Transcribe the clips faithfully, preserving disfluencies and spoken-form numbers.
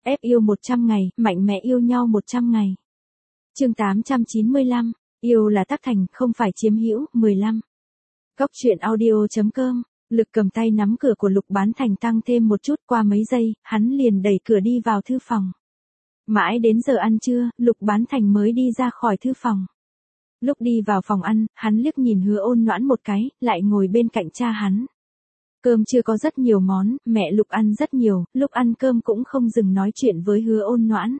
ép yêu một trăm ngày, mạnh mẽ yêu nhau một trăm ngày. Chương tám trăm chín mươi lăm, yêu là tác thành, không phải chiếm hữu. mười lăm. Góc truyện audio chấm com. Lực cầm tay nắm cửa của Lục Bán Thành tăng thêm một chút, qua mấy giây, hắn liền đẩy cửa đi vào thư phòng. Mãi đến giờ ăn trưa, Lục Bán Thành mới đi ra khỏi thư phòng. Lúc đi vào phòng ăn, hắn liếc nhìn Hứa Ôn Noãn một cái, lại ngồi bên cạnh cha hắn. Cơm chưa có rất nhiều món, mẹ Lục ăn rất nhiều, lúc ăn cơm cũng không dừng nói chuyện với Hứa Ôn Noãn.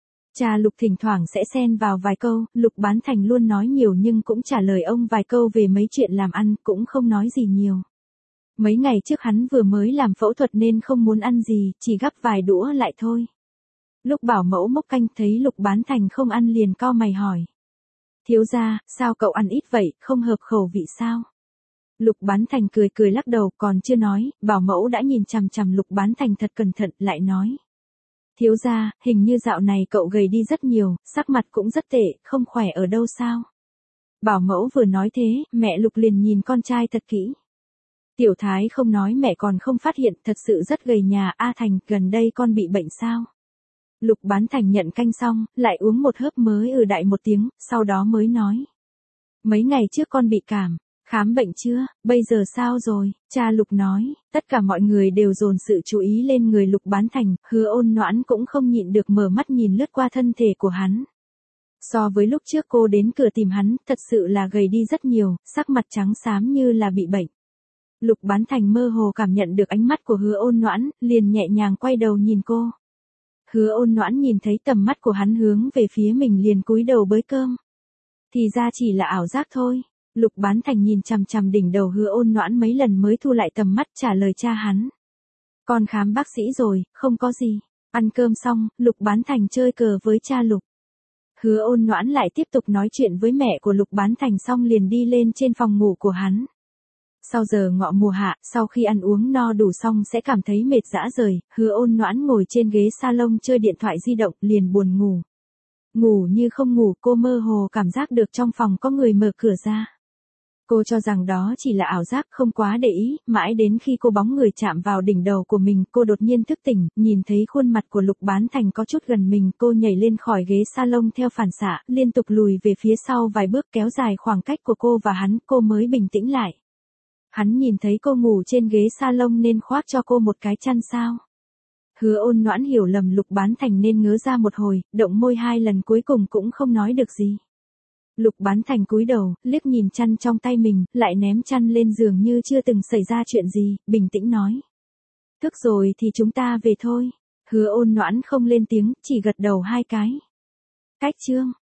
Cha Lục thỉnh thoảng sẽ xen vào vài câu, Lục Bán Thành luôn nói nhiều nhưng cũng trả lời ông vài câu về mấy chuyện làm ăn, cũng không nói gì nhiều. Mấy ngày trước hắn vừa mới làm phẫu thuật nên không muốn ăn gì, chỉ gắp vài đũa lại thôi. Lúc bảo mẫu múc canh thấy Lục Bán Thành không ăn liền cau mày hỏi. Thiếu gia, sao cậu ăn ít vậy, không hợp khẩu vị sao? Lục Bán Thành cười cười lắc đầu, còn chưa nói, bảo mẫu đã nhìn chằm chằm Lục Bán Thành thật cẩn thận, lại nói. Thiếu gia, hình như dạo này cậu gầy đi rất nhiều, sắc mặt cũng rất tệ, không khỏe ở đâu sao? Bảo mẫu vừa nói thế, mẹ Lục liền nhìn con trai thật kỹ. Tiểu Thái không nói mẹ còn không phát hiện, thật sự rất gầy nhà. A Thành, gần đây con bị bệnh sao? Lục Bán Thành nhận canh xong, lại uống một hớp mới ừ đại một tiếng, sau đó mới nói. Mấy ngày trước con bị cảm, khám bệnh chưa, bây giờ sao rồi? Cha Lục nói, tất cả mọi người đều dồn sự chú ý lên người Lục Bán Thành, Hứa Ôn Noãn cũng không nhịn được mở mắt nhìn lướt qua thân thể của hắn. So với lúc trước cô đến cửa tìm hắn, thật sự là gầy đi rất nhiều, sắc mặt trắng xám như là bị bệnh. Lục Bán Thành mơ hồ cảm nhận được ánh mắt của Hứa Ôn Noãn, liền nhẹ nhàng quay đầu nhìn cô. Hứa Ôn Noãn nhìn thấy tầm mắt của hắn hướng về phía mình liền cúi đầu bới cơm. Thì ra chỉ là ảo giác thôi. Lục Bán Thành nhìn chằm chằm đỉnh đầu Hứa Ôn Noãn mấy lần mới thu lại tầm mắt trả lời cha hắn. Con khám bác sĩ rồi, không có gì. Ăn cơm xong, Lục Bán Thành chơi cờ với cha Lục. Hứa Ôn Noãn lại tiếp tục nói chuyện với mẹ của Lục Bán Thành xong liền đi lên trên phòng ngủ của hắn. Sau giờ ngọ mùa hạ, sau khi ăn uống no đủ xong sẽ cảm thấy mệt rã rời, Hứa Ôn Noãn ngồi trên ghế salon chơi điện thoại di động, liền buồn ngủ. Ngủ như không ngủ, cô mơ hồ cảm giác được trong phòng có người mở cửa ra. Cô cho rằng đó chỉ là ảo giác, không quá để ý, mãi đến khi cô bóng người chạm vào đỉnh đầu của mình, cô đột nhiên thức tỉnh, nhìn thấy khuôn mặt của Lục Bán Thành có chút gần mình, cô nhảy lên khỏi ghế salon theo phản xạ, liên tục lùi về phía sau vài bước kéo dài khoảng cách của cô và hắn, cô mới bình tĩnh lại. Hắn nhìn thấy cô ngủ trên ghế salon nên khoác cho cô một cái chăn sao. Hứa Ôn Noãn hiểu lầm Lục Bán Thành nên ngớ ra một hồi, động môi hai lần cuối cùng cũng không nói được gì. Lục Bán Thành cúi đầu, liếc nhìn chăn trong tay mình, lại ném chăn lên giường như chưa từng xảy ra chuyện gì, bình tĩnh nói. Thức rồi thì chúng ta về thôi. Hứa Ôn Noãn không lên tiếng, chỉ gật đầu hai cái. Cách chương.